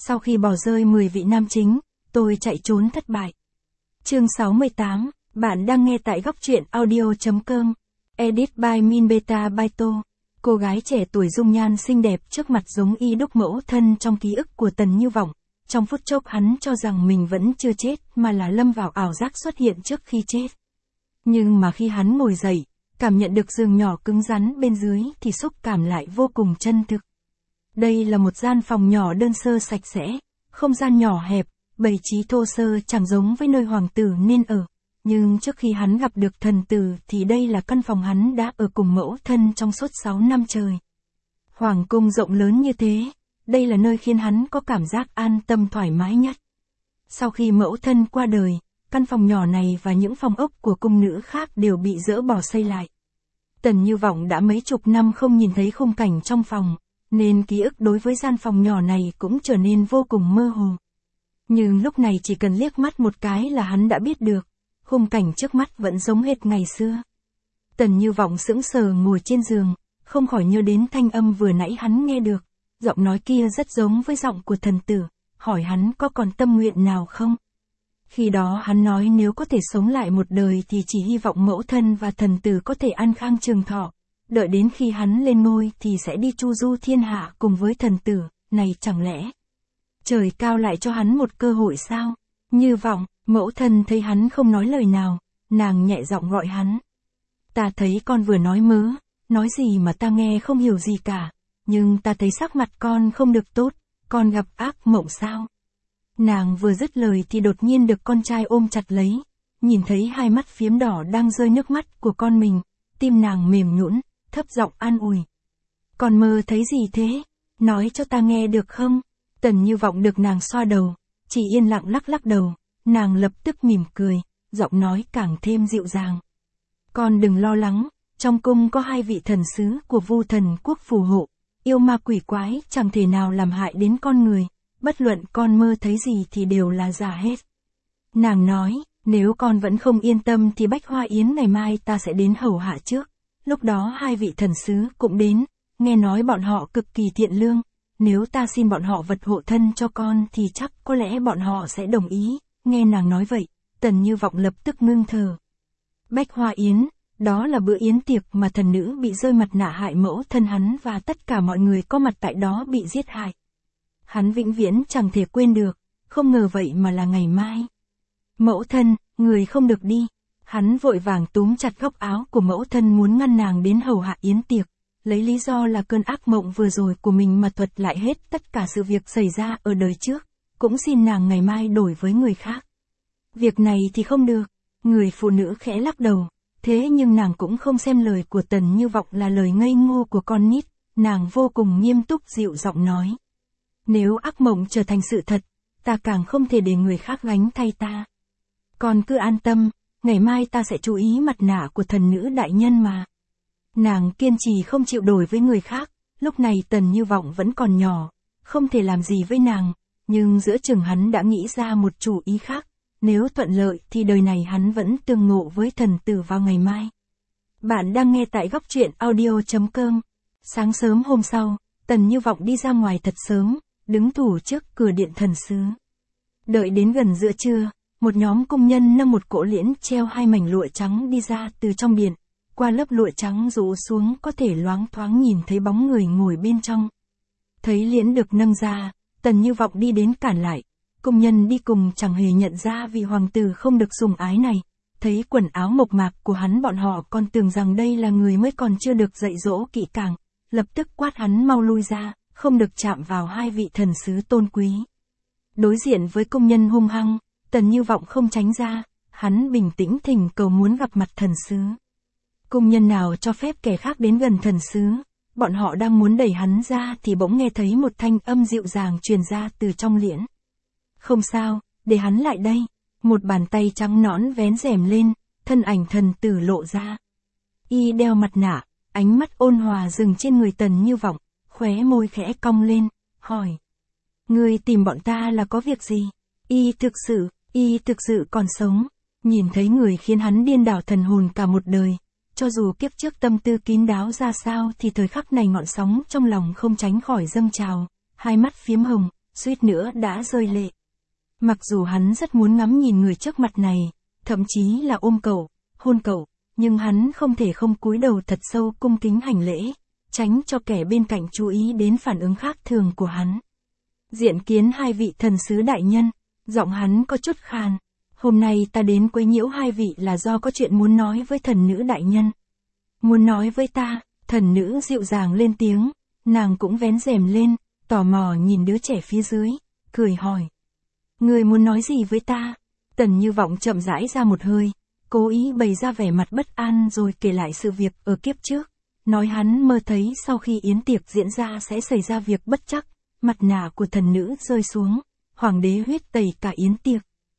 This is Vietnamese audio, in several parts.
Sau khi bỏ rơi 10 vị nam chính, tôi chạy trốn thất bại. Chương 68, bạn đang nghe tại góc truyện audio.com. Edit by Minbeta Baito. Cô gái trẻ tuổi dung nhan xinh đẹp trước mặt giống y đúc mẫu thân trong ký ức của Tần Như Vọng. Trong phút chốc hắn cho rằng mình vẫn chưa chết mà là lâm vào ảo giác xuất hiện trước khi chết. Nhưng mà khi hắn ngồi dậy, cảm nhận được giường nhỏ cứng rắn bên dưới thì xúc cảm lại vô cùng chân thực. Đây là một gian phòng nhỏ đơn sơ sạch sẽ, không gian nhỏ hẹp, bày trí thô sơ chẳng giống với nơi hoàng tử nên ở. Nhưng trước khi hắn gặp được thần tử thì đây là căn phòng hắn đã ở cùng mẫu thân trong suốt 6 năm trời. Hoàng cung rộng lớn như thế, đây là nơi khiến hắn có cảm giác an tâm thoải mái nhất. Sau khi mẫu thân qua đời, căn phòng nhỏ này và những phòng ốc của cung nữ khác đều bị dỡ bỏ xây lại. Tần Như Vọng đã mấy chục năm không nhìn thấy khung cảnh trong phòng, nên ký ức đối với gian phòng nhỏ này cũng trở nên vô cùng mơ hồ. Nhưng lúc này chỉ cần liếc mắt một cái là hắn đã biết được, khung cảnh trước mắt vẫn giống hệt ngày xưa. Tần Như Vọng sững sờ ngồi trên giường, không khỏi nhớ đến thanh âm vừa nãy hắn nghe được, giọng nói kia rất giống với giọng của thần tử, hỏi hắn có còn tâm nguyện nào không. Khi đó hắn nói nếu có thể sống lại một đời thì chỉ hy vọng mẫu thân và thần tử có thể an khang trường thọ, đợi đến khi hắn lên ngôi thì sẽ đi chu du thiên hạ cùng với thần tử, này chẳng lẽ trời cao lại cho hắn một cơ hội sao? Như Vọng, mẫu thân thấy hắn không nói lời nào, nàng nhẹ giọng gọi hắn. Ta thấy con vừa nói mớ, nói gì mà ta nghe không hiểu gì cả, nhưng ta thấy sắc mặt con không được tốt, con gặp ác mộng sao? Nàng vừa dứt lời thì đột nhiên được con trai ôm chặt lấy, nhìn thấy hai mắt phiếm đỏ đang rơi nước mắt của con mình, tim nàng mềm nhũn, thấp giọng an ủi. Con mơ thấy gì thế? Nói cho ta nghe được không? Tần Như Vọng được nàng xoa đầu, chỉ yên lặng lắc lắc đầu, nàng lập tức mỉm cười, giọng nói càng thêm dịu dàng. Con đừng lo lắng, trong cung có 2 vị thần sứ của Vu Thần Quốc phù hộ, yêu ma quỷ quái chẳng thể nào làm hại đến con người, bất luận con mơ thấy gì thì đều là giả hết. Nàng nói, nếu con vẫn không yên tâm thì Bách Hoa Yến ngày mai ta sẽ đến hầu hạ trước, lúc đó 2 vị thần sứ cũng đến, nghe nói bọn họ cực kỳ thiện lương, nếu ta xin bọn họ vật hộ thân cho con thì chắc có lẽ bọn họ sẽ đồng ý. Nghe nàng nói vậy, Tần Như Vọng lập tức ngưng thở. Bách Hoa Yến, đó là bữa yến tiệc mà thần nữ bị rơi mặt nạ hại mẫu thân hắn và tất cả mọi người có mặt tại đó bị giết hại. Hắn vĩnh viễn chẳng thể quên được, không ngờ vậy mà là ngày mai. Mẫu thân, người không được đi. Hắn vội vàng túm chặt góc áo của mẫu thân muốn ngăn nàng đến hầu hạ yến tiệc, lấy lý do là cơn ác mộng vừa rồi của mình mà thuật lại hết tất cả sự việc xảy ra ở đời trước, cũng xin nàng ngày mai đổi với người khác. Việc này thì không được, người phụ nữ khẽ lắc đầu, thế nhưng nàng cũng không xem lời của Tần Như Vọng là lời ngây ngô của con nít, nàng vô cùng nghiêm túc dịu giọng nói. Nếu ác mộng trở thành sự thật, ta càng không thể để người khác gánh thay ta. Con cứ an tâm, ngày mai ta sẽ chú ý mặt nạ của thần nữ đại nhân mà. Nàng kiên trì không chịu đổi với người khác, lúc này Tần Như Vọng vẫn còn nhỏ, không thể làm gì với nàng, nhưng giữa chừng hắn đã nghĩ ra một chủ ý khác, nếu thuận lợi thì đời này hắn vẫn tương ngộ với thần tử vào ngày mai. Bạn đang nghe tại góc truyện audio.com. Sáng sớm hôm sau, Tần Như Vọng đi ra ngoài thật sớm, đứng thủ trước cửa điện thần sứ. Đợi đến gần giữa trưa, một nhóm cung nhân nâng một cỗ liễn treo 2 mảnh lụa trắng đi ra từ trong điện. Qua lớp lụa trắng rũ xuống có thể loáng thoáng nhìn thấy bóng người ngồi bên trong. Thấy liễn được nâng ra, Tần Như Vọng đi đến cản lại. Cung nhân đi cùng chẳng hề nhận ra vì hoàng tử không được sủng ái này. Thấy quần áo mộc mạc của hắn bọn họ còn tưởng rằng đây là người mới còn chưa được dạy dỗ kỹ càng. Lập tức quát hắn mau lui ra, không được chạm vào 2 vị thần sứ tôn quý. Đối diện với công nhân hung hăng, Tần Như Vọng không tránh ra, hắn bình tĩnh thỉnh cầu muốn gặp mặt thần sứ. Cung nhân nào cho phép kẻ khác đến gần thần sứ, bọn họ đang muốn đẩy hắn ra thì bỗng nghe thấy một thanh âm dịu dàng truyền ra từ trong liễn. Không sao, để hắn lại đây. Một bàn tay trắng nõn vén rèm lên, thân ảnh thần tử lộ ra. Y đeo mặt nạ, ánh mắt ôn hòa dừng trên người Tần Như Vọng, khóe môi khẽ cong lên, hỏi. Ngươi tìm bọn ta là có việc gì? Y thực sự còn sống. Nhìn thấy người khiến hắn điên đảo thần hồn cả một đời. Cho dù kiếp trước tâm tư kín đáo ra sao thì thời khắc này ngọn sóng trong lòng không tránh khỏi dâng trào, hai mắt phiếm hồng, suýt nữa đã rơi lệ. Mặc dù hắn rất muốn ngắm nhìn người trước mặt này, thậm chí là ôm cậu, hôn cậu, nhưng hắn không thể không cúi đầu thật sâu cung kính hành lễ, tránh cho kẻ bên cạnh chú ý đến phản ứng khác thường của hắn. Diện kiến hai vị thần sứ đại nhân, giọng hắn có chút khàn. Hôm nay ta đến quấy nhiễu hai vị là do có chuyện muốn nói với thần nữ đại nhân. Muốn nói với ta, thần nữ dịu dàng lên tiếng, nàng cũng vén rèm lên, tò mò nhìn đứa trẻ phía dưới, cười hỏi. Người muốn nói gì với ta? Tần Như Vọng chậm rãi ra một hơi, cố ý bày ra vẻ mặt bất an rồi kể lại sự việc ở kiếp trước. Nói hắn mơ thấy sau khi yến tiệc diễn ra sẽ xảy ra việc bất trắc, mặt nạ của thần nữ rơi xuống, hoàng đế huyết tẩy cả yến tiệc.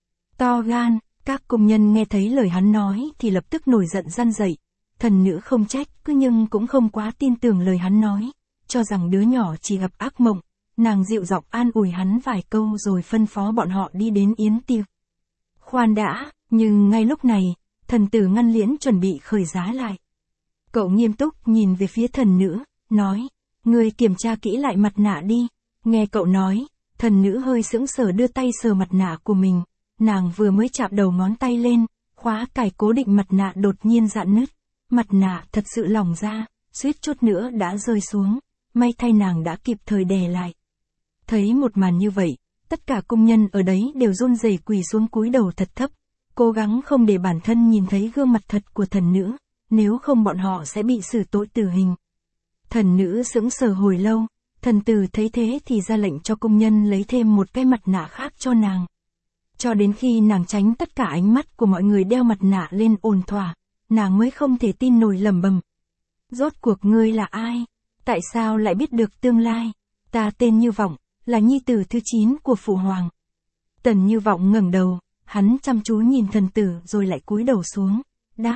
To gan, các công nhân nghe thấy lời hắn nói thì lập tức nổi giận răn dậy. Thần nữ không trách, nhưng cũng không quá tin tưởng lời hắn nói, cho rằng đứa nhỏ chỉ gặp ác mộng. Nàng dịu giọng an ủi hắn vài câu rồi phân phó bọn họ đi đến yến tiệc. Khoan đã, nhưng ngay lúc này, thần tử Ngăn Liễn chuẩn bị khởi giá lại. Cậu nghiêm túc nhìn về phía thần nữ, nói, người kiểm tra kỹ lại mặt nạ đi. Nghe cậu nói, thần nữ hơi sững sờ đưa tay sờ mặt nạ của mình. Nàng vừa mới chạm đầu ngón tay lên, khóa cài cố định mặt nạ đột nhiên rạn nứt. Mặt nạ thật sự lỏng ra, suýt chút nữa đã rơi xuống. May thay nàng đã kịp thời đè lại. Thấy một màn như vậy, tất cả công nhân ở đấy đều run rẩy quỳ xuống cúi đầu thật thấp, cố gắng không để bản thân nhìn thấy gương mặt thật của thần nữ, nếu không bọn họ sẽ bị xử tội tử hình. Thần nữ sững sờ hồi lâu, thần tử thấy thế thì ra lệnh cho công nhân lấy thêm một cái mặt nạ khác cho nàng. Cho đến khi nàng tránh tất cả ánh mắt của mọi người đeo mặt nạ lên ổn thỏa, nàng mới không thể tin nổi lẩm bẩm. Rốt cuộc ngươi là ai? Tại sao lại biết được tương lai? Ta tên Như Vọng, là nhi tử thứ 9 của phụ hoàng. Tần Như Vọng ngẩng đầu, hắn chăm chú nhìn thần tử rồi lại cúi đầu xuống, đáp.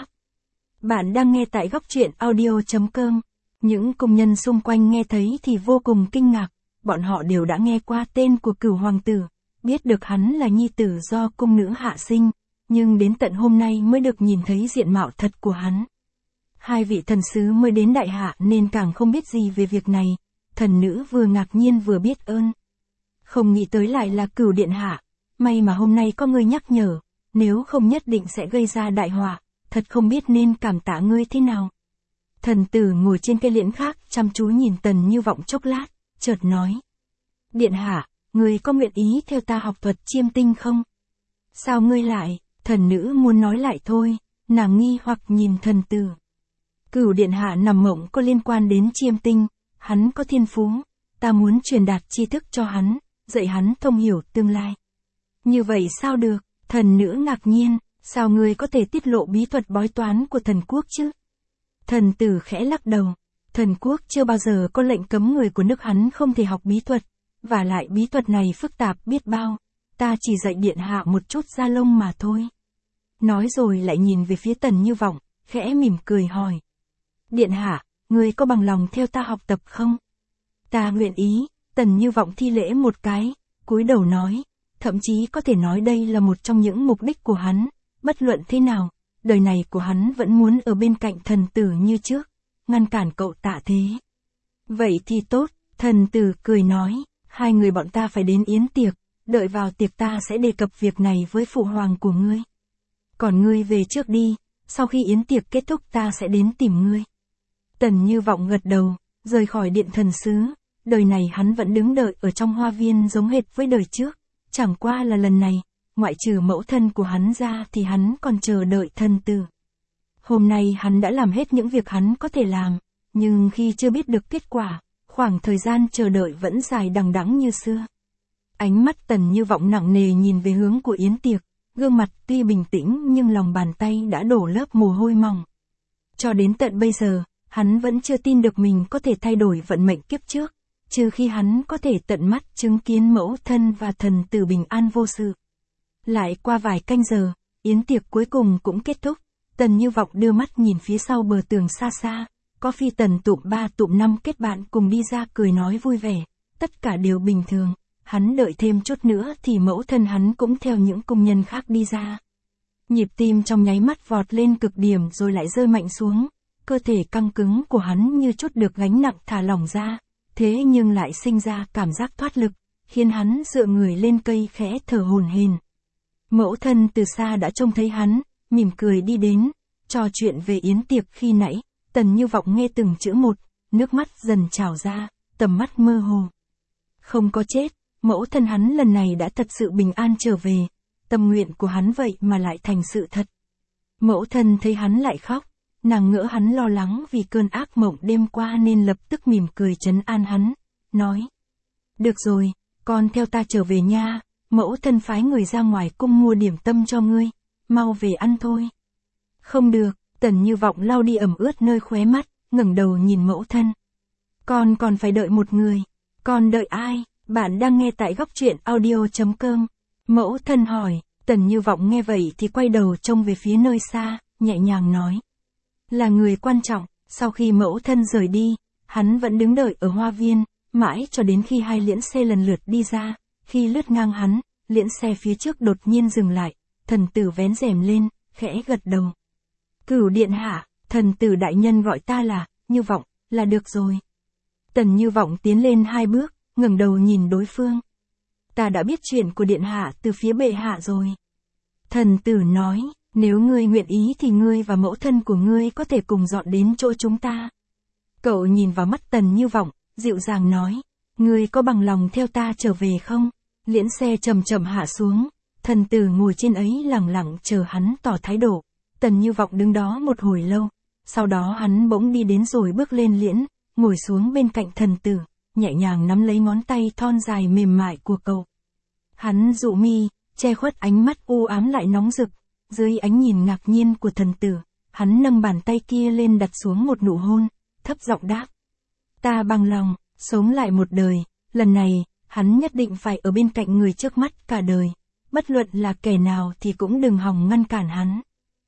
Bạn đang nghe tại góc truyện audio.com. Những công nhân xung quanh nghe thấy thì vô cùng kinh ngạc, bọn họ đều đã nghe qua tên của Cửu hoàng tử, biết được hắn là nhi tử do cung nữ hạ sinh, nhưng đến tận hôm nay mới được nhìn thấy diện mạo thật của hắn. Hai vị thần sứ mới đến đại hạ nên càng không biết gì về việc này, thần nữ vừa ngạc nhiên vừa biết ơn. Không nghĩ tới lại là Cửu điện hạ, may mà hôm nay có người nhắc nhở, nếu không nhất định sẽ gây ra đại họa, thật không biết nên cảm tạ ngươi thế nào. Thần tử ngồi trên cây liễn khác chăm chú nhìn Tần Như Vọng chốc lát, chợt nói. Điện hạ, ngươi có nguyện ý theo ta học thuật chiêm tinh không? Sao ngươi lại? Thần nữ muốn nói lại thôi, nàng nghi hoặc nhìn thần tử. Cửu điện hạ nằm mộng có liên quan đến chiêm tinh, hắn có thiên phú, ta muốn truyền đạt tri thức cho hắn, dạy hắn thông hiểu tương lai. Như vậy sao được? Thần nữ ngạc nhiên, sao ngươi có thể tiết lộ bí thuật bói toán của thần quốc chứ? Thần tử khẽ lắc đầu, thần quốc chưa bao giờ có lệnh cấm người của nước hắn không thể học bí thuật, và lại bí thuật này phức tạp biết bao, ta chỉ dạy điện hạ một chút da lông mà thôi. Nói rồi lại nhìn về phía Tần Như Vọng, khẽ mỉm cười hỏi. Điện hạ, ngươi có bằng lòng theo ta học tập không? Ta nguyện ý. Tần Như Vọng thi lễ một cái, cúi đầu nói, thậm chí có thể nói đây là một trong những mục đích của hắn, bất luận thế nào, đời này của hắn vẫn muốn ở bên cạnh thần tử như trước, ngăn cản cậu Tạ Thế. Vậy thì tốt, thần tử cười nói, hai người bọn ta phải đến yến tiệc, đợi vào tiệc ta sẽ đề cập việc này với phụ hoàng của ngươi. Còn ngươi về trước đi, sau khi yến tiệc kết thúc ta sẽ đến tìm ngươi. Tần Như Vọng gật đầu, rời khỏi điện thần sứ. Đời này hắn vẫn đứng đợi ở trong hoa viên giống hệt với đời trước, chẳng qua là lần này, ngoại trừ mẫu thân của hắn ra thì hắn còn chờ đợi thần tử. Hôm nay hắn đã làm hết những việc hắn có thể làm, nhưng khi chưa biết được kết quả, khoảng thời gian chờ đợi vẫn dài đằng đẵng như xưa. Ánh mắt Tần Như Vọng nặng nề nhìn về hướng của yến tiệc, gương mặt tuy bình tĩnh nhưng lòng bàn tay đã đổ lớp mồ hôi mỏng. Cho đến tận bây giờ, hắn vẫn chưa tin được mình có thể thay đổi vận mệnh kiếp trước, trừ khi hắn có thể tận mắt chứng kiến mẫu thân và thần tử bình an vô sự. Lại qua vài canh giờ, yến tiệc cuối cùng cũng kết thúc, Tần Như Vọng đưa mắt nhìn phía sau bờ tường xa xa, có phi tần tụm 3 tụm 5 kết bạn cùng đi ra cười nói vui vẻ, tất cả đều bình thường, hắn đợi thêm chút nữa thì mẫu thân hắn cũng theo những công nhân khác đi ra. Nhịp tim trong nháy mắt vọt lên cực điểm rồi lại rơi mạnh xuống, cơ thể căng cứng của hắn như chút được gánh nặng thả lỏng ra, thế nhưng lại sinh ra cảm giác thoát lực, khiến hắn dựa người lên cây khẽ thở hổn hển. Mẫu thân từ xa đã trông thấy hắn, mỉm cười đi đến, trò chuyện về yến tiệc khi nãy, Tần Như Vọng nghe từng chữ một, nước mắt dần trào ra, tầm mắt mơ hồ. Không có chết, mẫu thân hắn lần này đã thật sự bình an trở về, tâm nguyện của hắn vậy mà lại thành sự thật. Mẫu thân thấy hắn lại khóc, nàng ngỡ hắn lo lắng vì cơn ác mộng đêm qua nên lập tức mỉm cười trấn an hắn, nói. Được rồi, con theo ta trở về nha, mẫu thân phái người ra ngoài cung mua điểm tâm cho ngươi, mau về ăn thôi. Không được, Tần Như Vọng lau đi ẩm ướt nơi khóe mắt, ngẩng đầu nhìn mẫu thân. Con còn phải đợi một người, con đợi ai? Bạn đang nghe tại góc truyện audio.com. Mẫu thân hỏi, Tần Như Vọng nghe vậy thì quay đầu trông về phía nơi xa, nhẹ nhàng nói. Là người quan trọng, sau khi mẫu thân rời đi, hắn vẫn đứng đợi ở hoa viên, mãi cho đến khi hai liễn xe lần lượt đi ra, khi lướt ngang hắn, liễn xe phía trước đột nhiên dừng lại, thần tử vén rèm lên, khẽ gật đầu. Cửu điện hạ, thần tử đại nhân gọi ta là, Như Vọng, là được rồi. Tần Như Vọng tiến lên 2 bước, ngẩng đầu nhìn đối phương. Ta đã biết chuyện của điện hạ từ phía bệ hạ rồi. Thần tử nói, nếu ngươi nguyện ý thì ngươi và mẫu thân của ngươi có thể cùng dọn đến chỗ chúng ta. Cậu nhìn vào mắt Tần Như Vọng, dịu dàng nói, ngươi có bằng lòng theo ta trở về không? Liễn xe chậm chậm hạ xuống, thần tử ngồi trên ấy lặng lặng chờ hắn tỏ thái độ. Tần Như Vọng đứng đó một hồi lâu, sau đó hắn bỗng đi đến rồi bước lên liễn, ngồi xuống bên cạnh thần tử, nhẹ nhàng nắm lấy ngón tay thon dài mềm mại của cậu. Hắn dụ mi, che khuất ánh mắt u ám lại nóng rực, dưới ánh nhìn ngạc nhiên của thần tử, hắn nâng bàn tay kia lên đặt xuống một nụ hôn, thấp giọng đáp. Ta bằng lòng, sống lại một đời, lần này, hắn nhất định phải ở bên cạnh người trước mắt cả đời, bất luận là kẻ nào thì cũng đừng hòng ngăn cản hắn.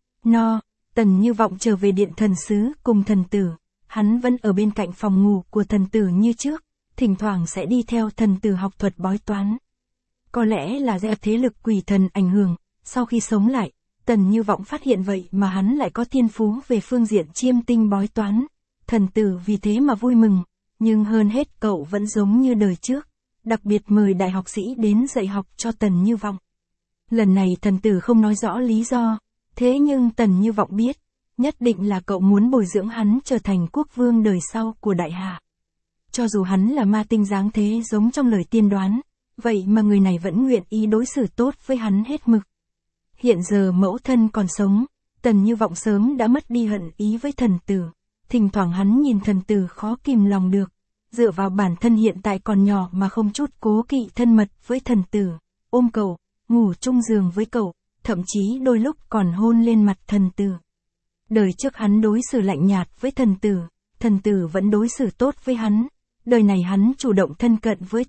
Tần Như Vọng trở về điện thần sứ cùng thần tử, hắn vẫn ở bên cạnh phòng ngủ của thần tử như trước, thỉnh thoảng sẽ đi theo thần tử học thuật bói toán. Có lẽ là do thế lực quỷ thần ảnh hưởng, sau khi sống lại, Tần Như Vọng phát hiện vậy mà hắn lại có thiên phú về phương diện chiêm tinh bói toán. Thần tử vì thế mà vui mừng, nhưng hơn hết cậu vẫn giống như đời trước, đặc biệt mời đại học sĩ đến dạy học cho Tần Như Vọng. Lần này thần tử không nói rõ lý do, thế nhưng Tần Như Vọng biết, nhất định là cậu muốn bồi dưỡng hắn trở thành quốc vương đời sau của đại hạ. Cho dù hắn là ma tinh dáng thế giống trong lời tiên đoán, vậy mà người này vẫn nguyện ý đối xử tốt với hắn hết mực. Hiện giờ mẫu thân còn sống, Tần Như Vọng sớm đã mất đi hận ý với thần tử. Thỉnh thoảng hắn nhìn thần tử khó kìm lòng được, dựa vào bản thân hiện tại còn nhỏ mà không chút cố kỵ thân mật với thần tử, ôm cậu, ngủ chung giường với cậu, thậm chí đôi lúc còn hôn lên mặt thần tử. Đời trước hắn đối xử lạnh nhạt với thần tử vẫn đối xử tốt với hắn. Đời này hắn chủ động thân cận với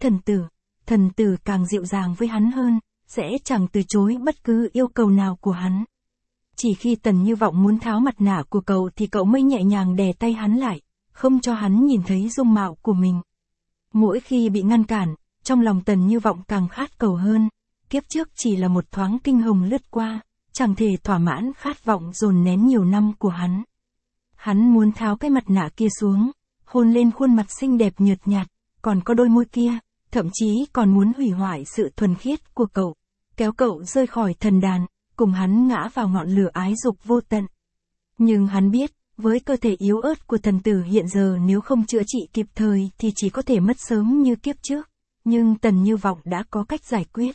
thần tử càng dịu dàng với hắn hơn, sẽ chẳng từ chối bất cứ yêu cầu nào của hắn. Chỉ khi Tần Như Vọng muốn tháo mặt nạ của cậu thì cậu mới nhẹ nhàng đè tay hắn lại, không cho hắn nhìn thấy dung mạo của mình. Mỗi khi bị ngăn cản, trong lòng Tần Như Vọng càng khát cầu hơn, kiếp trước chỉ là một thoáng kinh hồng lướt qua, chẳng thể thỏa mãn khát vọng dồn nén nhiều năm của hắn. Hắn muốn tháo cái mặt nạ kia xuống, hôn lên khuôn mặt xinh đẹp nhợt nhạt, còn có đôi môi kia, thậm chí còn muốn hủy hoại sự thuần khiết của cậu, kéo cậu rơi khỏi thần đàn, cùng hắn ngã vào ngọn lửa ái dục vô tận. Nhưng hắn biết, với cơ thể yếu ớt của thần tử hiện giờ nếu không chữa trị kịp thời thì chỉ có thể mất sớm như kiếp trước, nhưng Tần Như Vọng đã có cách giải quyết.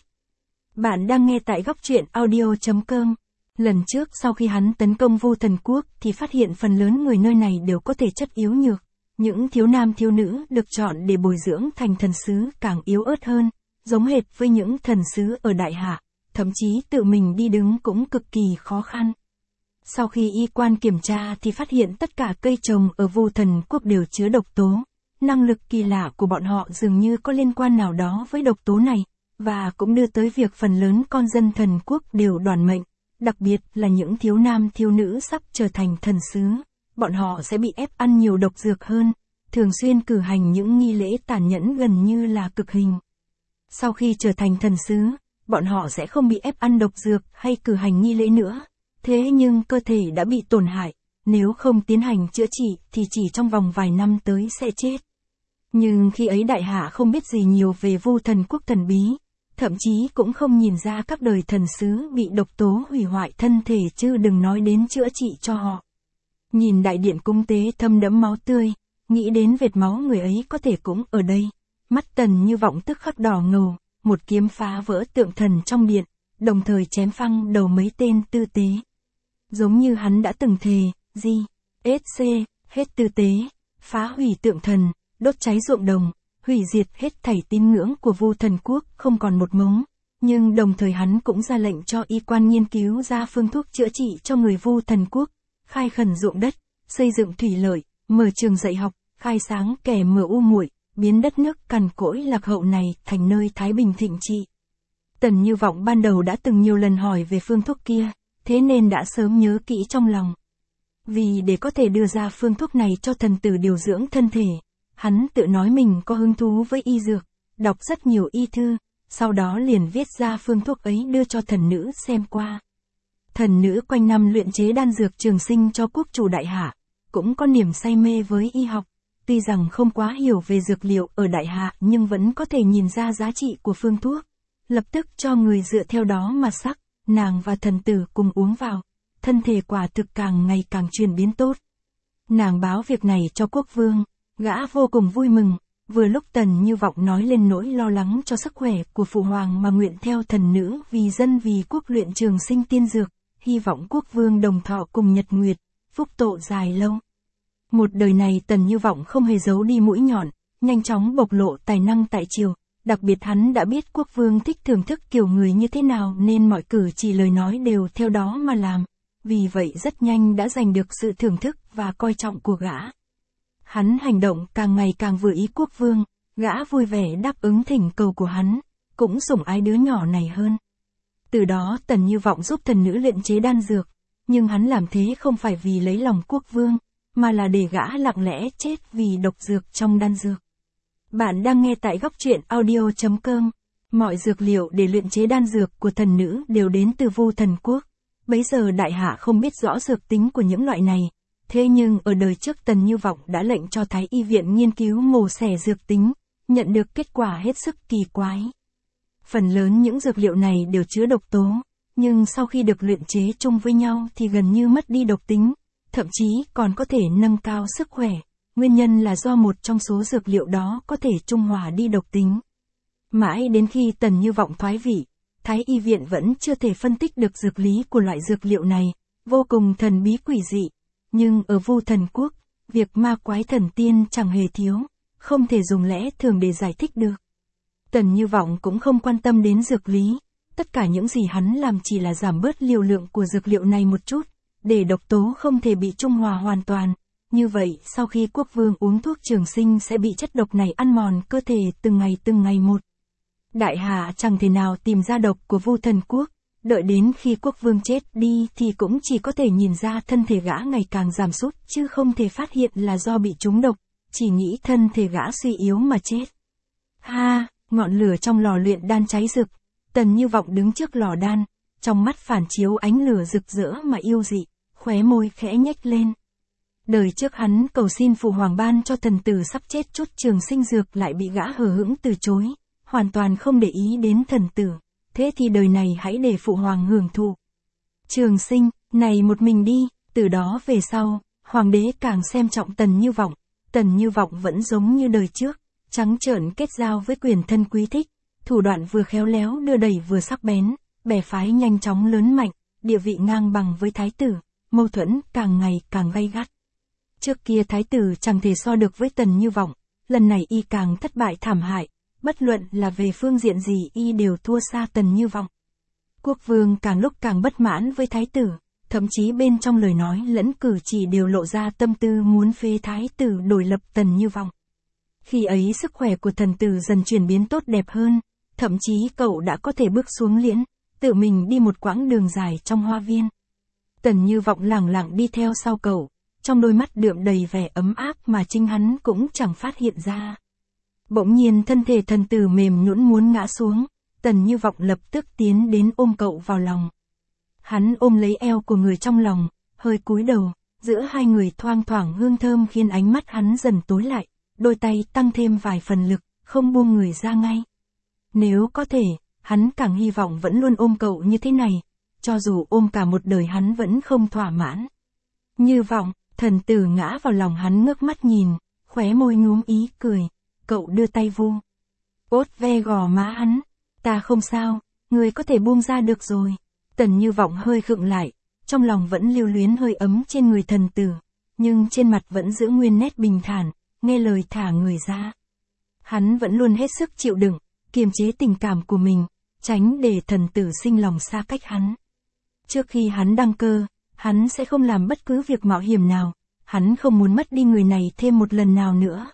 Bạn đang nghe tại góc truyện audio.com. Lần trước sau khi hắn tấn công Vu Thần Quốc thì phát hiện phần lớn người nơi này đều có thể chất yếu nhược. Những thiếu nam thiếu nữ được chọn để bồi dưỡng thành thần sứ càng yếu ớt hơn, giống hệt với những thần sứ ở Đại Hạ, thậm chí tự mình đi đứng cũng cực kỳ khó khăn. Sau khi y quan kiểm tra thì phát hiện tất cả cây trồng ở Vu Thần Quốc đều chứa độc tố. Năng lực kỳ lạ của bọn họ dường như có liên quan nào đó với độc tố này, và cũng đưa tới việc phần lớn con dân thần quốc đều đoản mệnh, đặc biệt là những thiếu nam thiếu nữ sắp trở thành thần sứ. Bọn họ sẽ bị ép ăn nhiều độc dược hơn, thường xuyên cử hành những nghi lễ tàn nhẫn gần như là cực hình. Sau khi trở thành thần sứ, bọn họ sẽ không bị ép ăn độc dược hay cử hành nghi lễ nữa. Thế nhưng cơ thể đã bị tổn hại, nếu không tiến hành chữa trị thì chỉ trong vòng vài năm tới sẽ chết. Nhưng khi ấy đại hạ không biết gì nhiều về Vu thần quốc thần bí, thậm chí cũng không nhìn ra các đời thần sứ bị độc tố hủy hoại thân thể chứ đừng nói đến chữa trị cho họ. Nhìn đại điện cung tế thâm đẫm máu tươi, nghĩ đến vệt máu người ấy có thể cũng ở đây. Mắt Tần Như Vọng tức khắc đỏ ngầu, một kiếm phá vỡ tượng thần trong điện, đồng thời chém phăng đầu mấy tên tư tế. Giống như hắn đã từng thề, SC, hết tư tế, phá hủy tượng thần, đốt cháy ruộng đồng, hủy diệt hết thảy tín ngưỡng của Vu thần quốc không còn một mống. Nhưng đồng thời hắn cũng ra lệnh cho y quan nghiên cứu ra phương thuốc chữa trị cho người Vu thần quốc, khai khẩn ruộng đất, xây dựng thủy lợi, mở trường dạy học, khai sáng kẻ mờ u muội, biến đất nước cằn cỗi lạc hậu này thành nơi thái bình thịnh trị. Tần Như Vọng ban đầu đã từng nhiều lần hỏi về phương thuốc kia, thế nên đã sớm nhớ kỹ trong lòng. Vì để có thể đưa ra phương thuốc này cho thần tử điều dưỡng thân thể, hắn tự nói mình có hứng thú với y dược, đọc rất nhiều y thư, sau đó liền viết ra phương thuốc ấy đưa cho thần nữ xem qua. Thần nữ quanh năm luyện chế đan dược trường sinh cho quốc chủ đại hạ, cũng có niềm say mê với y học, tuy rằng không quá hiểu về dược liệu ở đại hạ nhưng vẫn có thể nhìn ra giá trị của phương thuốc, lập tức cho người dựa theo đó mà sắc, nàng và thần tử cùng uống vào, thân thể quả thực càng ngày càng chuyển biến tốt. Nàng báo việc này cho quốc vương, gã vô cùng vui mừng, vừa lúc Tần Như Vọng nói lên nỗi lo lắng cho sức khỏe của phụ hoàng mà nguyện theo thần nữ vì dân vì quốc luyện trường sinh tiên dược, hy vọng quốc vương đồng thọ cùng nhật nguyệt, phúc tổ dài lâu. Một đời này Tần Như Vọng không hề giấu đi mũi nhọn, nhanh chóng bộc lộ tài năng tại triều, đặc biệt hắn đã biết quốc vương thích thưởng thức kiểu người như thế nào nên mọi cử chỉ lời nói đều theo đó mà làm, vì vậy rất nhanh đã giành được sự thưởng thức và coi trọng của gã. Hắn hành động càng ngày càng vừa ý quốc vương, gã vui vẻ đáp ứng thỉnh cầu của hắn, cũng sủng ái đứa nhỏ này hơn. Từ đó Tần Như Vọng giúp thần nữ luyện chế đan dược, nhưng hắn làm thế không phải vì lấy lòng quốc vương, mà là để gã lặng lẽ chết vì độc dược trong đan dược. Bạn đang nghe tại góc truyện audio.com. Mọi dược liệu để luyện chế đan dược của thần nữ đều đến từ Vu thần quốc. Bấy giờ đại hạ không biết rõ dược tính của những loại này. Thế nhưng ở đời trước Tần Như Vọng đã lệnh cho Thái Y viện nghiên cứu mổ xẻ dược tính, nhận được kết quả hết sức kỳ quái. Phần lớn những dược liệu này đều chứa độc tố, nhưng sau khi được luyện chế chung với nhau thì gần như mất đi độc tính, thậm chí còn có thể nâng cao sức khỏe. Nguyên nhân là do một trong số dược liệu đó có thể trung hòa đi độc tính. Mãi đến khi Tần Như Vọng thoái vị, Thái Y viện vẫn chưa thể phân tích được dược lý của loại dược liệu này, vô cùng thần bí quỷ dị. Nhưng ở Vu thần quốc, việc ma quái thần tiên chẳng hề thiếu, không thể dùng lẽ thường để giải thích được. Tần Như Vọng cũng không quan tâm đến dược lý, tất cả những gì hắn làm chỉ là giảm bớt liều lượng của dược liệu này một chút, để độc tố không thể bị trung hòa hoàn toàn. Như vậy, sau khi quốc vương uống thuốc trường sinh sẽ bị chất độc này ăn mòn cơ thể từng ngày một. Đại hạ chẳng thể nào tìm ra độc của Vu thần quốc, đợi đến khi quốc vương chết đi thì cũng chỉ có thể nhìn ra thân thể gã ngày càng giảm sút chứ không thể phát hiện là do bị trúng độc, chỉ nghĩ thân thể gã suy yếu mà chết. Ngọn lửa trong lò luyện đan cháy rực, Tần Như Vọng đứng trước lò đan, trong mắt phản chiếu ánh lửa rực rỡ mà yêu dị, khóe môi khẽ nhếch lên. Đời trước hắn cầu xin phụ hoàng ban cho thần tử sắp chết chút trường sinh dược lại bị gã hờ hững từ chối, hoàn toàn không để ý đến thần tử, thế thì đời này hãy để phụ hoàng hưởng thụ. Trường sinh, này một mình đi, từ đó về sau, hoàng đế càng xem trọng Tần Như Vọng vẫn giống như đời trước, trắng trợn kết giao với quyền thân quý thích, thủ đoạn vừa khéo léo đưa đẩy vừa sắc bén, bè phái nhanh chóng lớn mạnh, địa vị ngang bằng với thái tử, mâu thuẫn càng ngày càng gay gắt. Trước kia thái tử chẳng thể so được với Tần Như Vọng, lần này y càng thất bại thảm hại, bất luận là về phương diện gì y đều thua xa Tần Như Vọng. Quốc vương càng lúc càng bất mãn với thái tử, thậm chí bên trong lời nói lẫn cử chỉ đều lộ ra tâm tư muốn phế thái tử đổi lập Tần Như Vọng. Khi ấy sức khỏe của thần tử dần chuyển biến tốt đẹp hơn, thậm chí cậu đã có thể bước xuống liễn, tự mình đi một quãng đường dài trong hoa viên. Tần Như Vọng lẳng lặng đi theo sau cậu, trong đôi mắt đượm đầy vẻ ấm áp mà chính hắn cũng chẳng phát hiện ra. Bỗng nhiên thân thể thần tử mềm nhũn muốn ngã xuống, Tần Như Vọng lập tức tiến đến ôm cậu vào lòng. Hắn ôm lấy eo của người trong lòng, hơi cúi đầu, giữa hai người thoang thoảng hương thơm khiến ánh mắt hắn dần tối lại, đôi tay tăng thêm vài phần lực, không buông người ra ngay. Nếu có thể, hắn càng hy vọng vẫn luôn ôm cậu như thế này, cho dù ôm cả một đời hắn vẫn không thỏa mãn. Như vọng, thần tử ngã vào lòng hắn ngước mắt nhìn, khóe môi nhuốm ý cười, cậu đưa tay vu. Ốt ve gò má hắn, ta không sao, người có thể buông ra được rồi. Tần Như Vọng hơi khựng lại, trong lòng vẫn lưu luyến hơi ấm trên người thần tử, nhưng trên mặt vẫn giữ nguyên nét bình thản, nghe lời thả người ra. Hắn vẫn luôn hết sức chịu đựng, kiềm chế tình cảm của mình, tránh để thần tử sinh lòng xa cách hắn. Trước khi hắn đăng cơ, hắn sẽ không làm bất cứ việc mạo hiểm nào, hắn không muốn mất đi người này thêm một lần nào nữa.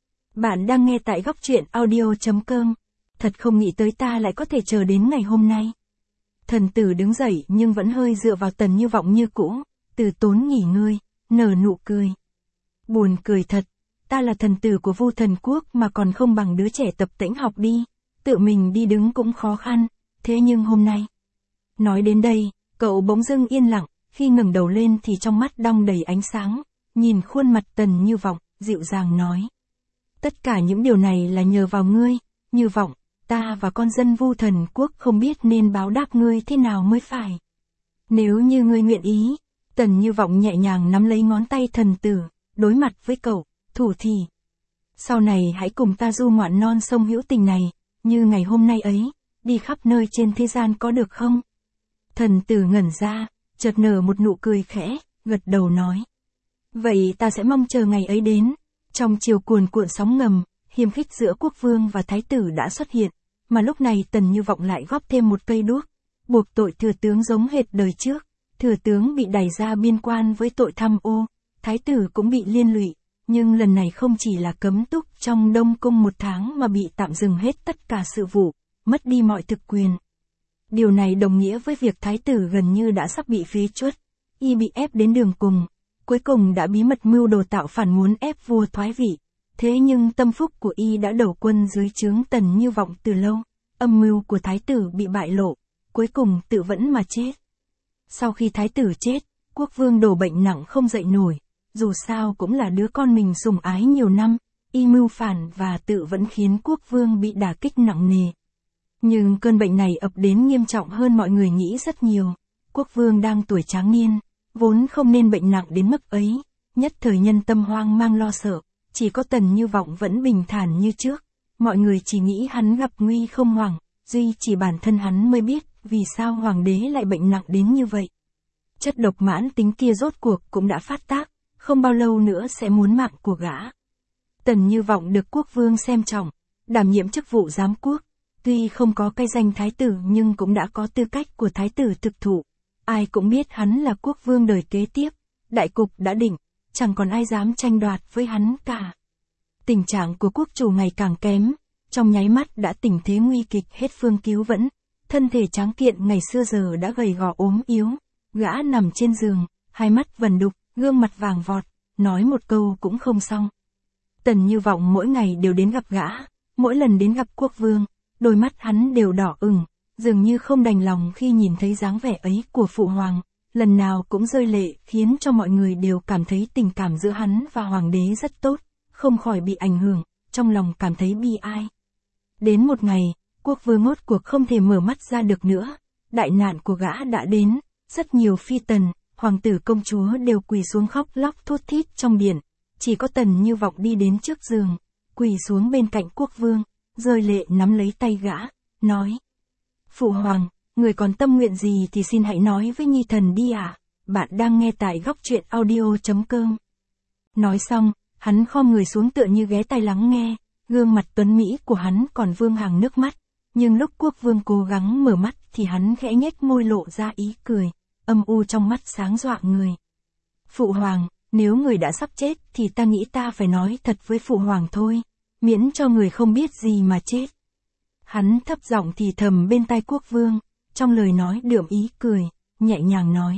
Bạn đang nghe tại góc truyện audio.com. Thật không nghĩ tới ta lại có thể chờ đến ngày hôm nay. Thần tử đứng dậy nhưng vẫn hơi dựa vào Tần Như Vọng như cũ, từ tốn nghỉ ngơi, nở nụ cười. Buồn cười thật, ta là thần tử của Vu Thần Quốc mà còn không bằng đứa trẻ tập tễnh học đi, tự mình đi đứng cũng khó khăn, thế nhưng hôm nay. Nói đến đây, cậu bỗng dưng yên lặng, khi ngẩng đầu lên thì trong mắt đong đầy ánh sáng, nhìn khuôn mặt Tần Như Vọng, dịu dàng nói. Tất cả những điều này là nhờ vào ngươi, Như Vọng, ta và con dân Vu Thần Quốc không biết nên báo đáp ngươi thế nào mới phải. Nếu như ngươi nguyện ý, Tần Như Vọng nhẹ nhàng nắm lấy ngón tay thần tử, đối mặt với cậu, thủ thỉ. Sau này hãy cùng ta du ngoạn non sông hữu tình này, như ngày hôm nay ấy, đi khắp nơi trên thế gian có được không? Thần tử ngẩn ra, chợt nở một nụ cười khẽ, gật đầu nói. Vậy ta sẽ mong chờ ngày ấy đến. Trong chiều cuồn cuộn sóng ngầm, hiềm khích giữa quốc vương và thái tử đã xuất hiện, mà lúc này Tần Như Vọng lại góp thêm một cây đuốc, buộc tội thừa tướng giống hệt đời trước. Thừa tướng bị đày ra biên quan với tội tham ô, thái tử cũng bị liên lụy, nhưng lần này không chỉ là cấm túc trong Đông Cung 1 tháng mà bị tạm dừng hết tất cả sự vụ, mất đi mọi thực quyền. Điều này đồng nghĩa với việc thái tử gần như đã sắp bị phế truất, y bị ép đến đường cùng, cuối cùng đã bí mật mưu đồ tạo phản muốn ép vua thoái vị. Thế nhưng tâm phúc của y đã đầu quân dưới trướng Tần Như Vọng từ lâu, âm mưu của thái tử bị bại lộ, cuối cùng tự vẫn mà chết. Sau khi thái tử chết, quốc vương đổ bệnh nặng không dậy nổi, dù sao cũng là đứa con mình sủng ái nhiều năm, y mưu phản và tự vẫn khiến quốc vương bị đả kích nặng nề. Nhưng cơn bệnh này ập đến nghiêm trọng hơn mọi người nghĩ rất nhiều, quốc vương đang tuổi tráng niên, vốn không nên bệnh nặng đến mức ấy, nhất thời nhân tâm hoang mang lo sợ, chỉ có Tần Như Vọng vẫn bình thản như trước, mọi người chỉ nghĩ hắn gặp nguy không hoảng, duy chỉ bản thân hắn mới biết vì sao hoàng đế lại bệnh nặng đến như vậy. Chất độc mãn tính kia rốt cuộc cũng đã phát tác, không bao lâu nữa sẽ muốn mạng của gã. Tần Như Vọng được quốc vương xem trọng, đảm nhiệm chức vụ giám quốc, tuy không có cái danh thái tử nhưng cũng đã có tư cách của thái tử thực thụ. Ai cũng biết hắn là quốc vương đời kế tiếp, đại cục đã định, chẳng còn ai dám tranh đoạt với hắn cả. Tình trạng của quốc chủ ngày càng kém, trong nháy mắt đã tình thế nguy kịch hết phương cứu vẫn, thân thể tráng kiện ngày xưa giờ đã gầy gò ốm yếu, gã nằm trên giường, hai mắt vần đục, gương mặt vàng vọt, nói một câu cũng không xong. Tần Như Vọng mỗi ngày đều đến gặp gã, mỗi lần đến gặp quốc vương, đôi mắt hắn đều đỏ ửng, dường như không đành lòng khi nhìn thấy dáng vẻ ấy của phụ hoàng, lần nào cũng rơi lệ khiến cho mọi người đều cảm thấy tình cảm giữa hắn và hoàng đế rất tốt, không khỏi bị ảnh hưởng, trong lòng cảm thấy bi ai. Đến một ngày, quốc vương rốt cuộc không thể mở mắt ra được nữa, đại nạn của gã đã đến, rất nhiều phi tần, hoàng tử công chúa đều quỳ xuống khóc lóc thút thít trong điện, chỉ có Tần Như Vọng đi đến trước giường, quỳ xuống bên cạnh quốc vương, rơi lệ nắm lấy tay gã, nói. Phụ hoàng, người còn tâm nguyện gì thì xin hãy nói với nhi thần đi ạ. Bạn đang nghe tại góc truyện audio.com. Nói xong, hắn khom người xuống tựa như ghé tai lắng nghe, gương mặt tuấn mỹ của hắn còn vương hàng nước mắt, nhưng lúc quốc vương cố gắng mở mắt thì hắn khẽ nhếch môi lộ ra ý cười, âm u trong mắt sáng rạng người. Phụ hoàng, nếu người đã sắp chết thì ta nghĩ ta phải nói thật với phụ hoàng thôi, miễn cho người không biết gì mà chết. Hắn thấp giọng thì thầm bên tai quốc vương, trong lời nói đượm ý cười, nhẹ nhàng nói.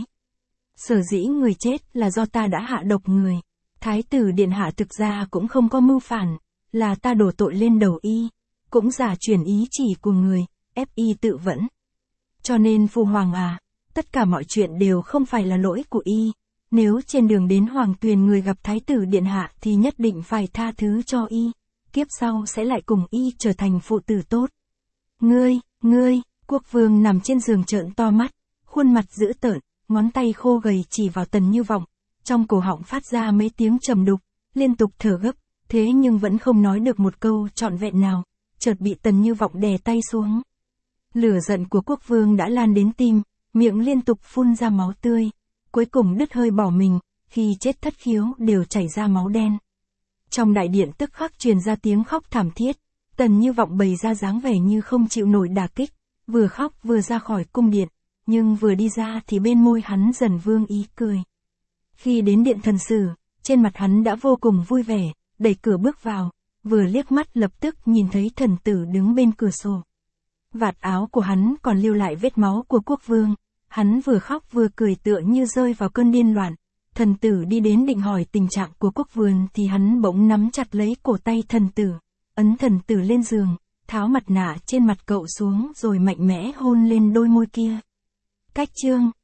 Sở dĩ người chết là do ta đã hạ độc người, thái tử điện hạ thực ra cũng không có mưu phản, là ta đổ tội lên đầu y, cũng giả chuyển ý chỉ của người, ép y tự vẫn. Cho nên phụ hoàng à, tất cả mọi chuyện đều không phải là lỗi của y, nếu trên đường đến Hoàng Tuyền người gặp Thái tử Điện Hạ thì nhất định phải tha thứ cho y, kiếp sau sẽ lại cùng y trở thành phụ tử tốt. Ngươi, Quốc Vương nằm trên giường trợn to mắt, khuôn mặt dữ tợn, ngón tay khô gầy chỉ vào Tần Như Vọng, trong cổ họng phát ra mấy tiếng trầm đục, liên tục thở gấp, thế nhưng vẫn không nói được một câu trọn vẹn nào, chợt bị Tần Như Vọng đè tay xuống. Lửa giận của Quốc Vương đã lan đến tim, miệng liên tục phun ra máu tươi, cuối cùng đứt hơi bỏ mình, khi chết thất khiếu đều chảy ra máu đen. Trong đại điện tức khắc truyền ra tiếng khóc thảm thiết, Tần Như Vọng bày ra dáng vẻ như không chịu nổi đả kích, vừa khóc vừa ra khỏi cung điện, nhưng vừa đi ra thì bên môi hắn dần vương ý cười. Khi đến điện thần sử, trên mặt hắn đã vô cùng vui vẻ, đẩy cửa bước vào, vừa liếc mắt lập tức nhìn thấy thần tử đứng bên cửa sổ. Vạt áo của hắn còn lưu lại vết máu của Quốc Vương, hắn vừa khóc vừa cười tựa như rơi vào cơn điên loạn. Thần tử đi đến định hỏi tình trạng của Quốc Vương thì hắn bỗng nắm chặt lấy cổ tay thần tử, ấn thần tử lên giường, tháo mặt nạ trên mặt cậu xuống rồi mạnh mẽ hôn lên đôi môi kia. Cách chương